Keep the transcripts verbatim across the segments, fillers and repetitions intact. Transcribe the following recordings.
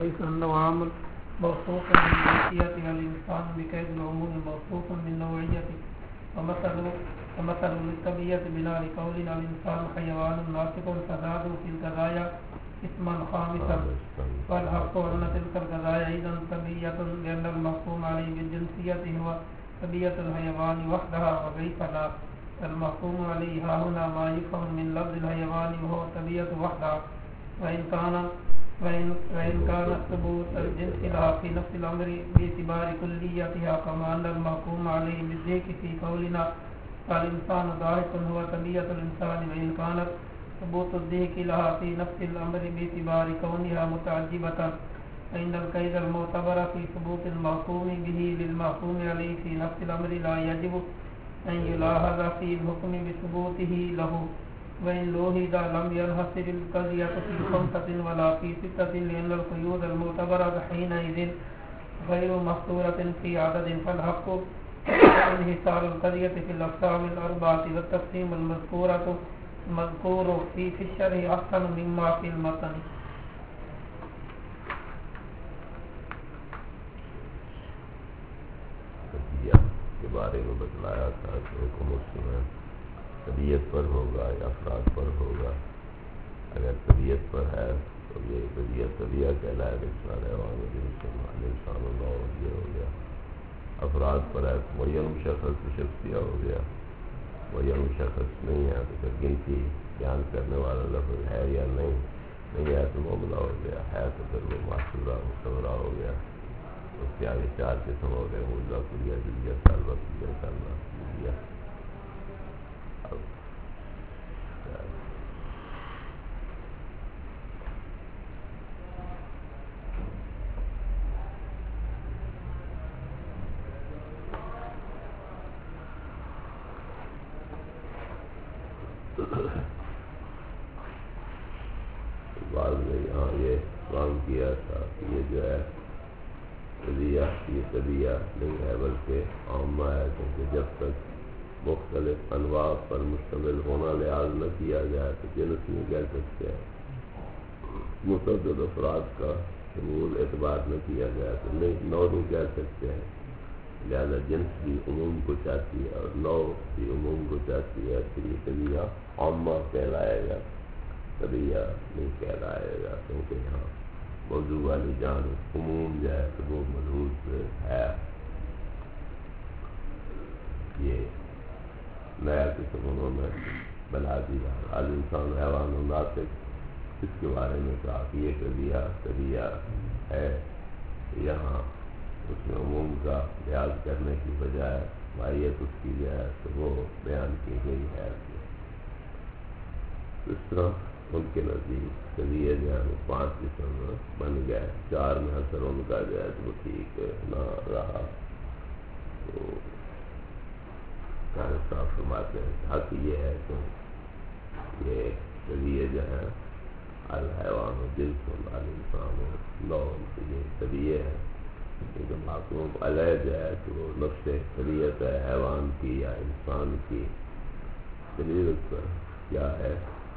ليس أنه عام موصوف بالجنسية الإنسان بقيد العموم موصوف بالنوعية ومثل ومثل للطبيعة بنا لقولنا الإنسان حيوان ناطق فزاد في الغذايا اسما خامسا والحق أن تلك الغذايا أيضا طبيعة لأن المحكوم عليه بالجنسية هو طبيعة الحيوان وحدها وكيف لا المحكوم عليه ها هنا ما يفهم من لفظ الحيوان وهو طبيعة وحدها وإن كان وإن, وإن كان ثبوت الجنس لها في نفس الأمر باعتبار كليتها كما أن المحكوم عليه بالذيك في قولنا الإنسان ضاحك هو طبيعة الإنسان وإن كانت ثبوت الذيك لها في نفس الأمر باعتبار كونها متعجبة فإن القيد المعتبر في ثبوت المحكوم به للمحكوم عليه في نفس الأمر لا يجب أن يلاحظ في الحكم بثبوته له وإن لوحظ لم ينحصر القضية في خمسة ولا في ستة لأن القيود المعتبرة حينئذ غير محصورة في عدد فالحق انحصار القضية في الأقسام الأربعة والتقسيم المذكورة المذكور في في الشرح أحسن مما في المتن. کے بارے میں بتلایا تھا کہ حکم اس میں طبیعت پر ہوگا یا افراد پر ہوگا. اگر طبیعت پر ہے تو یہ طبیعت طبیعت کہلائے انسان انسان اللہ یہ ہو گیا. افراد پر ہے تو معین مشخص شخصیہ ہو گیا. معین مشخص نہیں ہے تو پھر گنتی بیان کرنے والا لفظ ہے یا نہیں نہیں ہے تو معاملہ ہو گیا. ہے تو پھر وہ معصورہ مصورہ ہو گیا. اس کے آگے چار قسم ہو گئے موجودہ کلیہ جلیہ طالبہ کلیہ طالبہ کلیہ. بعد میں یہاں یہ کام کیا تھا کہ یہ جو ہے طبیعہ یہ طبیعہ نہیں ہے بلکہ عامہ ہے کیونکہ جب تک مختلف انواع پر مشتمل ہونا لحاظ نہ کیا جائے تو جنس نہیں کہہ سکتے ہیں. متعدد افراد کا شمول اعتبار نہ کیا جائے تو نہیں نو نہیں کہہ سکتے ہیں. لہذا جنس بھی عموم کو چاہتی ہے اور نو بھی عموم کو چاہتی ہے تو یہ طبیعہ عامہ کہلائے گا. طبیعہ نہیں کہلائے گا کیونکہ یہاں موضوع والی جان عموم جو ہے تو وہ ملحوظ ہے. یہ نیا قسم انہوں نے بنا دیا. الانسان حیوان و ناطق اس کے بارے میں کہا کہ یہ طبیعہ طبیعہ ہے. یہاں اس میں عموم کا لحاظ کرنے کی بجائے ماہیت اس کی جو ہے تو وہ بیان کی گئی ہے. اس طرح ان کے نزدیک طبیعہ جو ہے پانچ قسم بن گئے. چار میں اثر ان کا جو ہے تو ٹھیک نہ رہا. تو صاحب فرماتے ہیں حق یہ ہے کہ یہ طبیعہ جو ہے الحیوان و جنس الانسان و نو یہ طبیعہ ہے. کیونکہ معقوم علیہ جو ہے تو وہ نفس طبیعت ہے حیوان کی یا انسان کی. طبیعت پر کیا ہے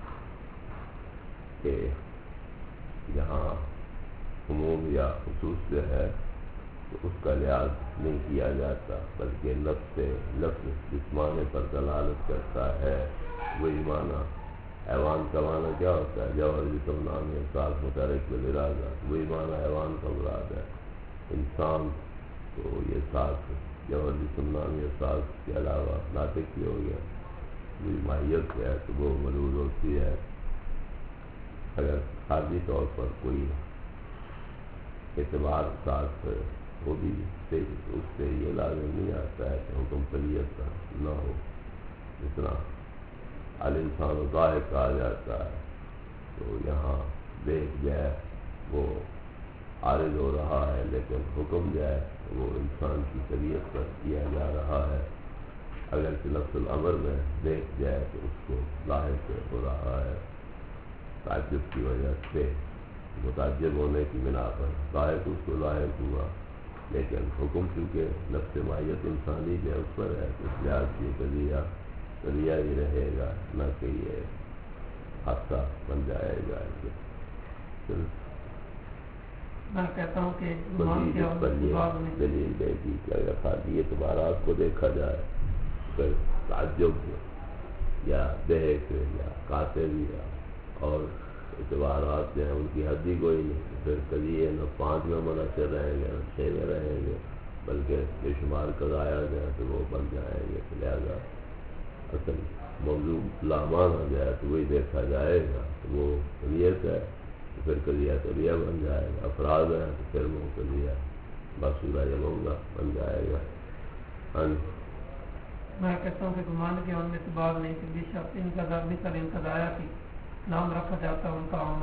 کہ یہاں عموم یا خصوص جو ہے تو اس کا لحاظ نہیں کیا جاتا بلکہ لفظ لفظ جس معنی پر دلالت کرتا ہے وہی معنی. حیوان کا معنی کیا ہوتا ہے؟ جوہر جسم نام احساس متحرک بالارادہ وہی معنی حیوان کا مراد ہے. انسان تو یہ ساتھ جوہر جسم نام احساس کے علاوہ ناطق بھی ہو گیا. وہی ماہیت ہے تو وہ ملحوظ ہوتی ہے. اگر خارجی طور پر کوئی اعتبار ساتھ وہ بھی اس سے یہ لازم نہیں آتا ہے کہ حکم طبیعت کا نہ ہو. جس طرح الانسان ضاحک کہا جاتا ہے تو یہاں دیکھ جائے وہ عارض ہو رہا ہے لیکن حکم جائے وہ انسان کی طبیعت پر کیا جا رہا ہے. اگر کہ لفظ الامر میں دیکھ جائے تو اس کو لاحق ہو رہا ہے. تعجب کی وجہ سے متعجب ہونے کی بنا پر لاحق اس کو لاحق ہوا لیکن حکم چونکہ نفس ماہیت انسانی جو اس پر ہے اس لحاظ سے طبیعہ طبیعہ ہی رہے گا نہ کہ یہ حادثہ بن جائے گا. میں کہتا ہوں کہ گمان کے مزید پر اور یہ بعد میں دلیل دے دی کہ اگر خالی اعتبارات کو دیکھا جائے پھر تعجب یا دیکھ یا کاتب یا اور اعتبارات جو ہیں ان کی حد ہی کوئی نہیں، پھر کبھی یہ نہ پانچ میں منحصر رہیں گے نہ چھ میں رہیں گے، بلکہ بے شمار قضایا جائے تو وہ بن جائیں گے، لہٰذا اصل موضوع لامان ہو جائے تو وہی دیکھا جائے گا، تو وہ طبیعت ہے تو پھر قضیہ طبیعہ بن جائے گا، افراد ہیں تو پھر وہ قضیہ باسورہ جمونگا بن جائے گا۔ ہاں میں کہتا ہوں کہ گمان کے ان سے بعد نہیں کہ بے شک ان کا ذات مثل ان کا ضائع کی نام رکھا جاتا ہے ان کا ہونا،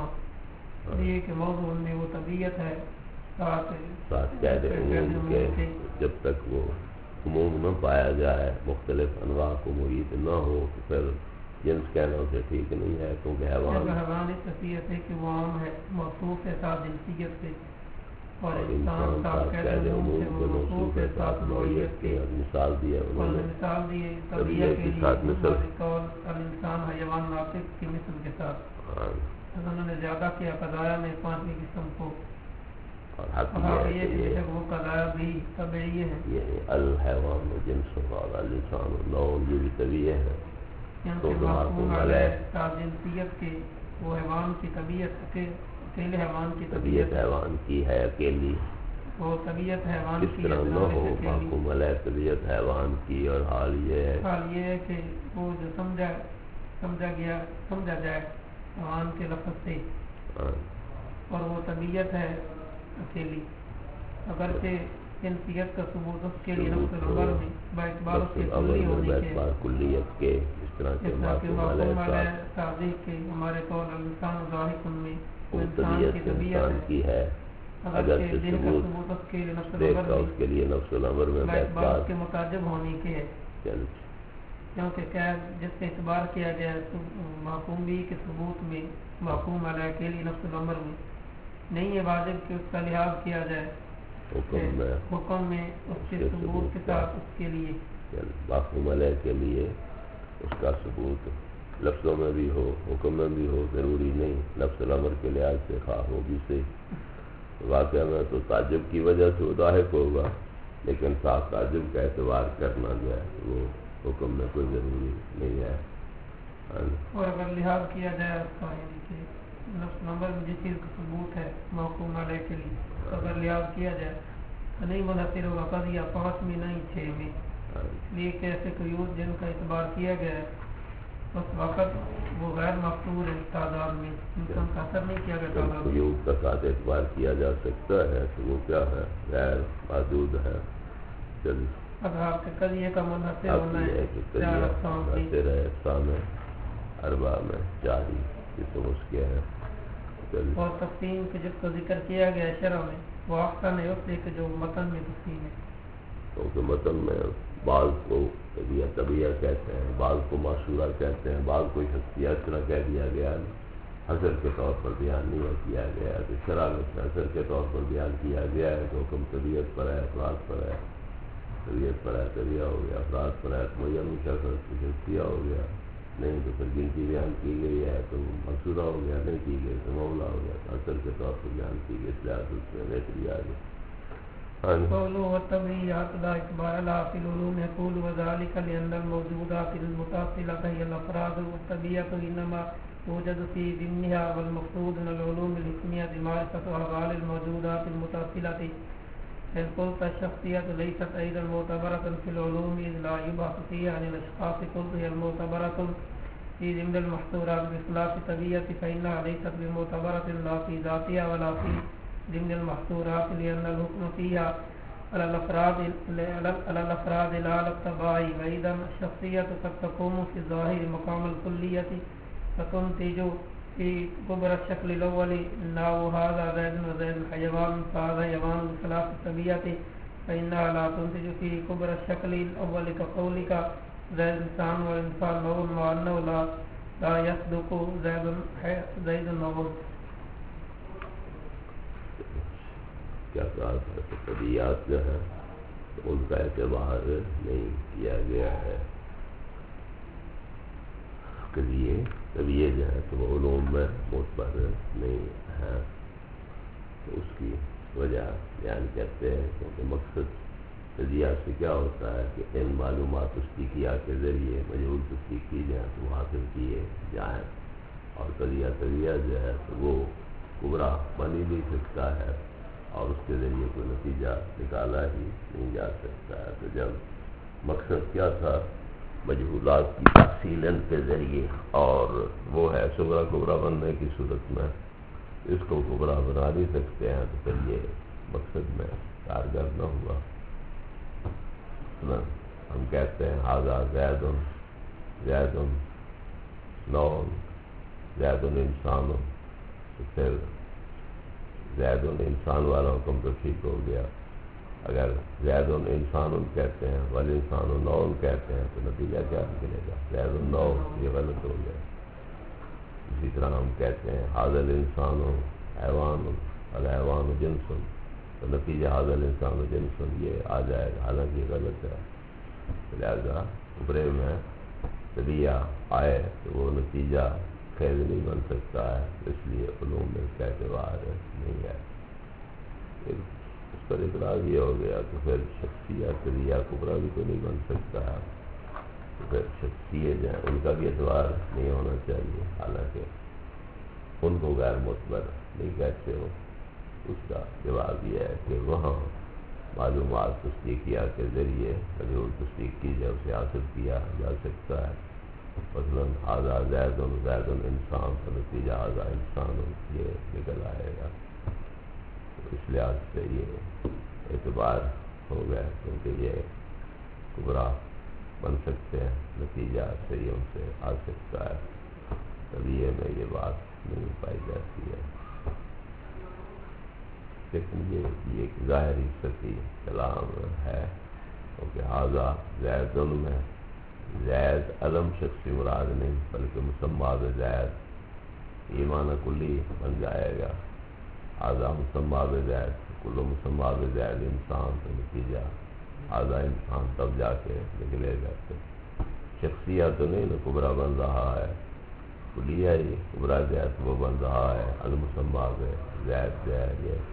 یہ کہ موضوع ان میں وہ طبیعت ہے ساتھ ساتھ قید عموم کے جب تک وہ عموم نہ پایا جائے، مختلف انواع کو محیط نہ ہو تو پھر جنس کہنا اسے ٹھیک نہیں ہے، کیونکہ حیوان حیوان اس حیثیت ہے کہ وہ عام ہے، موصوف ہے ساتھ جنسیت سے، اور اور انسان انسان ساتھ ساتھ قید قید عموم عموم سے کے وہ موصوف موصوف ہے ہے ساتھ ساتھ نوعیت نوعیت کے، کے، اور مثال دی ہے اور انہوں نے مثال دی طبیعت طبیعت کے کے لیے ساتھ مثل قول الانسان حیوان ناطق کی مثل کے ساتھ، ہاں، انہوں نے زیادہ کیا قضایا میں پانچویں قسم کو، اور حق اور یہ ہے یہ کہ کہ یہ وہ قضایا بھی طبعی ہے، یہ الحیوان و جنس و الانسان و نوع یہ بھی طبیعت ہے، تو کیونکہ معقوم معقوم علیہ علیہ ساتھ جنسیت کے وہ حیوان کی طبیعت کے اکیلے حیوان کی طبیعت طبیعت حیوان کی ہے اکیلی، وہ طبیعت حیوان اس کی طرح نہ اجناس ہو اکیلی، معقوم علیہ طبیعت حیوان کی، اور حال یہ ہے حال یہ ہے کہ وہ جو سمجھا سمجھا گیا سمجھا جائے حیوان کے لفظ سے، ہاں، اور وہ طبیعت ہے اکیلی، اگرچہ جنسیت کا ثبوت اس کے لیے نفس الامر میں باعتبار اس کے کلی ہونے کے، اعتبار کلیت کے، اس طرح کے جس طرح کہ معقوم معقوم علیہ علیہ ساتھ صادق کے ہمارے قول الانسان ظاہر ان میں وہ وہ انسان کی طبیعت طبیعت انسان ہے، کی ہے، اگر اگرچہ سے دل کا ثبوت ثبوت اس کے لیے نفس دیکھ الامر کا میں اس کے لیے نفس الامر میں باعتبار بیعتبار اس کے متعجب ہونے کے ہے، چل کیونکہ قید جس سے اعتبار کیا گیا ہے محکوم بھی کے ثبوت میں محکوم علیہ کے لیے نفس الامر میں نہیں ہے واجب کہ اس کا لحاظ کیا جائے حکم میں حکم میں اس کے ثبوت کے ساتھ اس کے لیے محکوم علیہ کے لیے اس کا ثبوت لفظوں میں بھی ہو حکم میں بھی ہو ضروری نہیں، نفس الامر کے لحاظ سے خواہ ہو بھی سے واقعہ میں تو تعجب کی وجہ سے ضاحک ہوگا، لیکن صاف تعجب کا اعتبار کرنا جو ہے وہ حکم میں کوئی ضروری نہیں ہے، اور اگر لحاظ کیا جائے اس کا یعنی کہ نفس الامر میں جس چیز کا ثبوت ہے محکوم علیہ کے لیے اگر لحاظ کیا جائے تو نہیں منحصر ہوگا قضیہ پانچ میں نہیں چھ میں، اس لیے کہ ایسے قیود جن کا اعتبار کیا گیا ہے اس وقت وہ غیر مفتور ہے تعداد میں، ان کا اثر نہیں کیا گیا تعداد میں، قیود کا ساتھ اعتبار کیا جا سکتا ہے تو وہ کیا ہے غیر محدود ہے، چل اگر آپ کے قضیے کا منحصر ہونا ہے چار اقسام کی منحصر ہے اقسام اربع میں چار ہی قسم اس کے ہیں، چل اور تقسیم کے جس کا ذکر کیا گیا ہے شرع میں وہ احسن ہے اس لیے کہ جو متن میں تقسیم ہے، کیونکہ متن میں بعض کو طبیعت طبیعت کہتے ہیں، بعض کو معصورہ کہتے ہیں، بعض کو شخصیت طرح کہہ دیا گیا ہے، حصر کے طور پر بیان نہیں کیا گیا ہے، تو شرع میں حصر کے طور پر بیان کیا گیا ہے کہ حکم طبیعت پر ہے افراد پر ہے، طبیعت پر ہے طبیعہ ہو گیا، افراد پر ہے معین شخص شخصیہ ہو گیا، نہیں تو پھر گنتی بیان کی گئی ہے تو منصورہ ہو گیا، نہیں کی گئی تو مولا ہو گیا، تو حصر کے طور پر بیان کی گئی، اس لحاظ اس میں بہتری آ گئی۔ قوله والتبعيات لا اعتبار لها في العلوم يقول وذلك لأن الموجودات المتصلة هي الأفراد والطبيعة إنما توجد في ضمنها، والمقصود من العلوم الحكمية معرفة أحوال الموجودات المتصلة، إذ قلت الشخصية ليست أيضا معتبرة في العلوم إذ لا يبحث فيها عن الأشخاص، قلت هي المعتبرة في ضمن المحصورات بخلاف الطبيعة فإنها ليست بمعتبرة لا في ذاتها ولا في ضمن المحصورات لأن الحكم فيها على الأفراد على الأفراد لا على الطباع، وإذا الشخصية قد تقوم في الظاهر مقام الكلية فتنتج في كبر الشكل الأول إنه هذا زيد وزيد حيوان فهذا حيوان بخلاف الطبيعة فإنها لا تنتج في كبر الشكل الأول كقولك زيد إنسان والإنسان نوع مع أنه لا لا يصدق زيد زيد نوع۔ کیا کہا تھا کہ طبیعت جو ہے ان کا اعتبار نہیں کیا گیا ہے، کہ لیے طبیعت جو ہے تو وہ علوم میں معتبر نہیں ہے، تو اس کی وجہ بیان کرتے ہیں، کیونکہ مقصد تجزیہ سے کیا ہوتا ہے کہ ان معلومات تصدیقیہ کے ذریعے مجہول تصدیق کی جائیں تو حاصل کیے جائیں، اور تجزیہ تجزیہ جو ہے تو وہ کبرا بن ہی نہیں سکتا ہے اور اس کے ذریعے کوئی نتیجہ نکالا ہی نہیں جا سکتا ہے۔ تو جب مقصد کیا تھا مجہولات کی تحصیل ان کے ذریعے، اور وہ ہے صغرا کبرا بننے کی صورت میں اس کو کبرا بنا نہیں سکتے ہیں، تو پھر یہ مقصد میں کارگر نہ ہوا۔ ہم کہتے ہیں ھذا زید زید نون زید انسان، تو پھر زید انسان والا حکم تو ٹھیک ہو گیا۔ اگر زید انسان کہتے ہیں والانسان نون کہتے ہیں تو نتیجہ کیا نکلے گا؟ زید نو، یہ غلط ہو گیا۔ اسی طرح ہم کہتے ہیں ھذا الانسان حیوان الحیوان جنس، تو نتیجہ ھذا الانسان جنس یہ آ جائے گا، حالانکہ یہ غلط ہے۔ لہذا ابرے میں طبیعہ آئے تو وہ نتیجہ خیز نہیں بن سکتا ہے، اس لیے علوم میں اس کا اعتبار نہیں ہے۔ اس پر اعتراض یہ ہو گیا کہ پھر شخصیت طبیعہ کبرا بھی تو نہیں بن سکتا ہے، تو پھر شخصیت جو ہے ان کا بھی اعتبار نہیں ہونا چاہیے، حالانکہ ان کو غیر معتبر نہیں کہتے ہو۔ اس کا جواب یہ ہے کہ وہاں معلومات تصدیقیہ کے ذریعے مجہول تصدیق کی جائے اسے حاصل کیا جا سکتا ہے۔ مثلاً ھذا زید زید انسان، تو نتیجہ ھذا انسان یہ نکل آئے گا۔ اس لحاظ سے یہ اعتبار ہو گیا، کیونکہ یہ کبرا بن سکتے ہیں، نتیجہ صحیح سے آ سکتا ہے۔ طبیعے میں یہ بات نہیں پائی جاتی ہے، لیکن یہ ایک ظاہری سطحی کلام ہے، کیونکہ ھذا زید میں زید علم شخصی مراد نہیں بلکہ مسمى بزید، یہ معنی کلی بن جائے گا۔ ھذا مسمى بزید، کل مسمى بزید انسان، تو نتیجہ ھذا انسان تب جا کے نکلے گا۔ شخصیت تو نہیں نا کبرا بن رہا ہے، کلیہ ہی کبرا زید وہ بن رہا ہے، المسمى بزید جو ہے یہ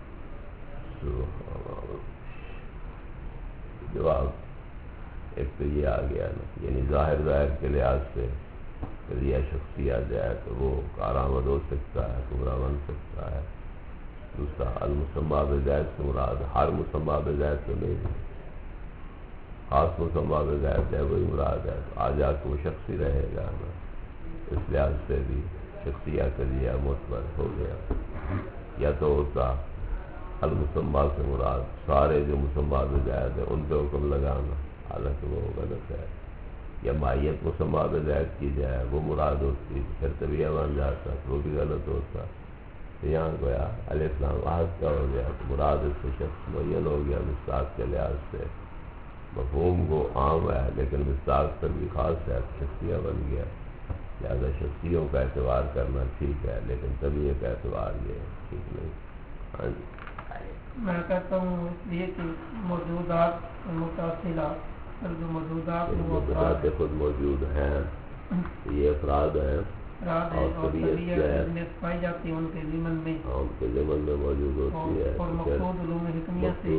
جواب ایک تو یہ آ گیا نا، یعنی ظاہر ظاہر کے لحاظ سے یہ شخصیت جو ہے تو وہ کارآمد ہو سکتا ہے، کبرا بن سکتا ہے۔ دوسرا المسمى بزید سے مراد ہر مسمى بزید تو نہیں ہے، خاص مسمى بزید ہے وہی مراد ہے، تو آ جا کے وہ شخصی رہے گا نا، اس لحاظ سے بھی شخصیت کا ذریعہ معتبر ہو گیا۔ یا تو ہوتا المسمى سے مراد سارے جو مسمى بزید ہیں ان پہ حکم لگانا، حالانکہ وہ غلط ہے۔ یا ماہیت مسمى بزید کی جائے وہ مراد ہوتی، پھر طبیعہ بن جاتا تو وہ بھی غلط ہوتا۔ تو یہاں گویا الف لام عہد کا ہو گیا، تو مراد اس سے شخص معین ہو گیا مصداق کے لحاظ سے، مفہوم وہ عام ہے لیکن مصداق پر بھی خاص ہے، شخصیہ بن گیا۔ لہٰذا شخصیوں کا اعتبار کرنا ٹھیک ہے، لیکن طبیعہ کا اعتبار یہ ٹھیک نہیں۔ ہاں جی، میں کہتا ہوں اس لیے کہ موجودات متصلہ اور جو موجودات وہ موجودات خود موجود ہیں، یہ افراد ہیں افراد ہیں اور طبیعت میں پائی جاتی ہے ان کے ضمن میں، ان کے ضمن میں موجود ہوتی ہے، اور مقصود علوم حکمیہ سے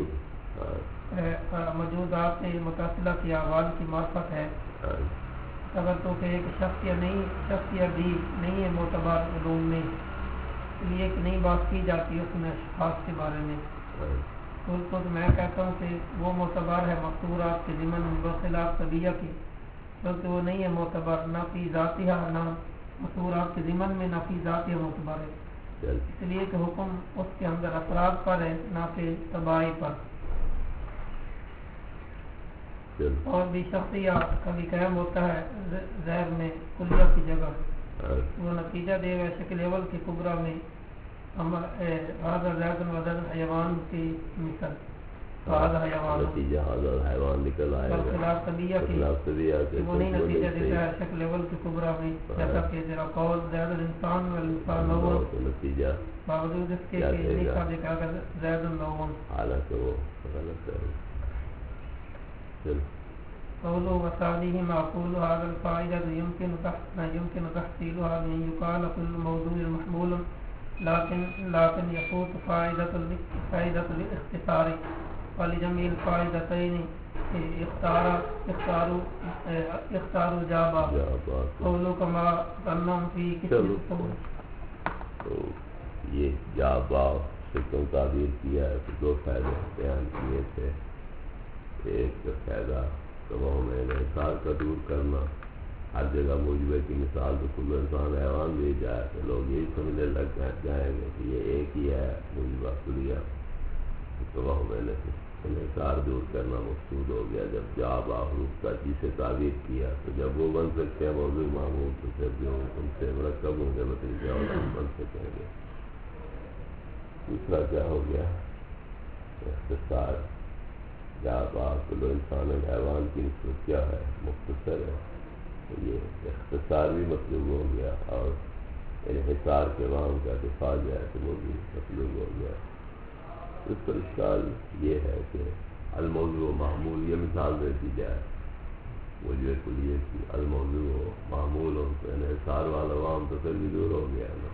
موجودات متصلہ کی احوال کی معرفت ہے۔ اگر تو کہ ایک شخص یا نہیں شخص یا بھی نہیں ہے معتبر علوم میں، اس لیے کہ نہیں بات کی جاتی اس میں اشخاص کے بارے میں، تو میں کہتا ہوں کہ وہ معتبر ہے مقصورات کے ضمن بخلاف طبیعہ کی، بلکہ وہ نہیں ہے معتبر نہ فی ذاتہ نہ مقصورات کے ضمن میں، نہ فی ذاتہ معتبر ہے، اس لیے کہ حکم اس کے اندر افراد پر ہے نہ کہ تباہی پر۔ اور بھی شخصیہ کبھی قائم ہوتا ہے ظاہر میں کلیہ کی جگہ، وہ نتیجہ دے گا شکل اول کے کبرا میں ھذا زید وزید حیوان کی مثل، ھذا حیوان نتیجہ ھذا حیوان نکل آئے گا، خلاف طبیعہ کی وہ نہیں نتیجہ دیتا ہے شکل اول کے کبرا میں، جیسا کہ ذرا قول زید الانسان والانسان نوون، نتیجہ باوجود اس کے کہ نہیں ثابت کہ زید النوون، حالانکہ وہ غلط ہے۔ قوله وثانيه معقول هذا الفائدة يمكن يمكن تحصيلها من يقال كل موضوع محمول لكن لكن يفوت فائدة فائدة الاختصار ولجميع الفائدتين اختار اختاروا اختاروا جابا قولوا كما ظنهم في کتب. تو یہ جابا سے کیوں تعبیر کیا ہے تو دو فائدے بیان کیے تھے. ایک فائدہ تمام انحصار کا دور کرنا. ہر جگہ موجبہ کی مثال تو کل انسان حیوان دی جائے تو لوگ یہی سمجھنے لگ جائیں گے کہ یہ ایک ہی ہے موجبہ کلیہ. تمام انحصار دور کرنا مقصود ہو گیا. جب جا باحروف کا جسے تعبیر کیا تو جب وہ بن سکتے ہیں موضوع معمول تو پھر جو ان سے مرکب ہوں گے مطلب کیا اور بن سکیں گے. دوسرا کیا ہو گیا اختصار. جا با کلو انسان حیوان کی نسبت کیا ہے مختصر ہے. تو یہ اختصار بھی مطلوب ہو گیا اور انحصار کے وہاں کا دفاع جو ہے تو وہ بھی مطلوب ہو گیا. اس پر اشکال یہ ہے کہ الموضوع و معمول یہ مثال دے دی جائے وجہ کلیہ کی. الموضوع و معمول ہو تو انحصار والا عوام تو پھر بھی دور ہو گیا نا.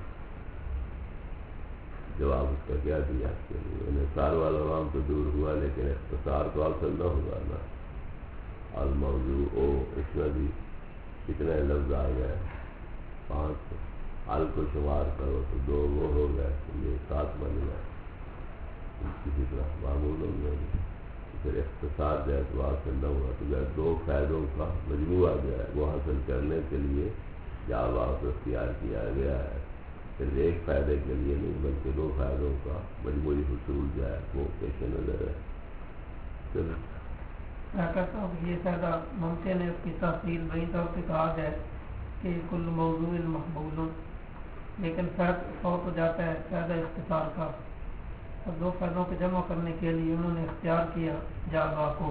جواب اس کا کیا دیا کہ انحصار والا عوام تو دور ہوا لیکن اختصار تو حاصل نہ ہوا نا. الموضوع او اس میں بھی کتنے لفظ آ گئے پانچ. حل کو شمار کرو تو دو وہ ہو گئے تو یہ سات بن گئے. کسی طرح معمول ہو گئے پھر اختصار جو ہے تو حاصل نہ ہوا تو جو دو فائدوں کا مجموعہ جو ہے وہ حاصل کرنے کے لیے جواب اختیار کیا گیا ہے. پھر ایک فائدے کے لیے نہیں بلکہ دو فائدوں کا مجموعی حصول جو ہے وہ پیش نظر ہے. پھر کہتا ہوں یہ فائدہ ممکن ہے اس کی تفصیل بڑی طور سے کہا جائے کہ کل موضوع محمول لیکن فرق فوت ہو جاتا ہے فائدہ اختصار کا. اور دو فائدوں کو جمع کرنے کے لیے انہوں نے اختیار کیا جابا کو.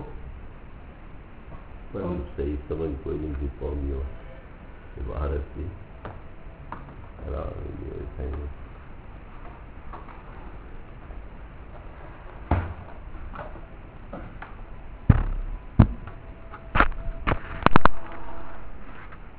صحیح سمجھ کوئی نہیں تھی قومیوں عبارت کی.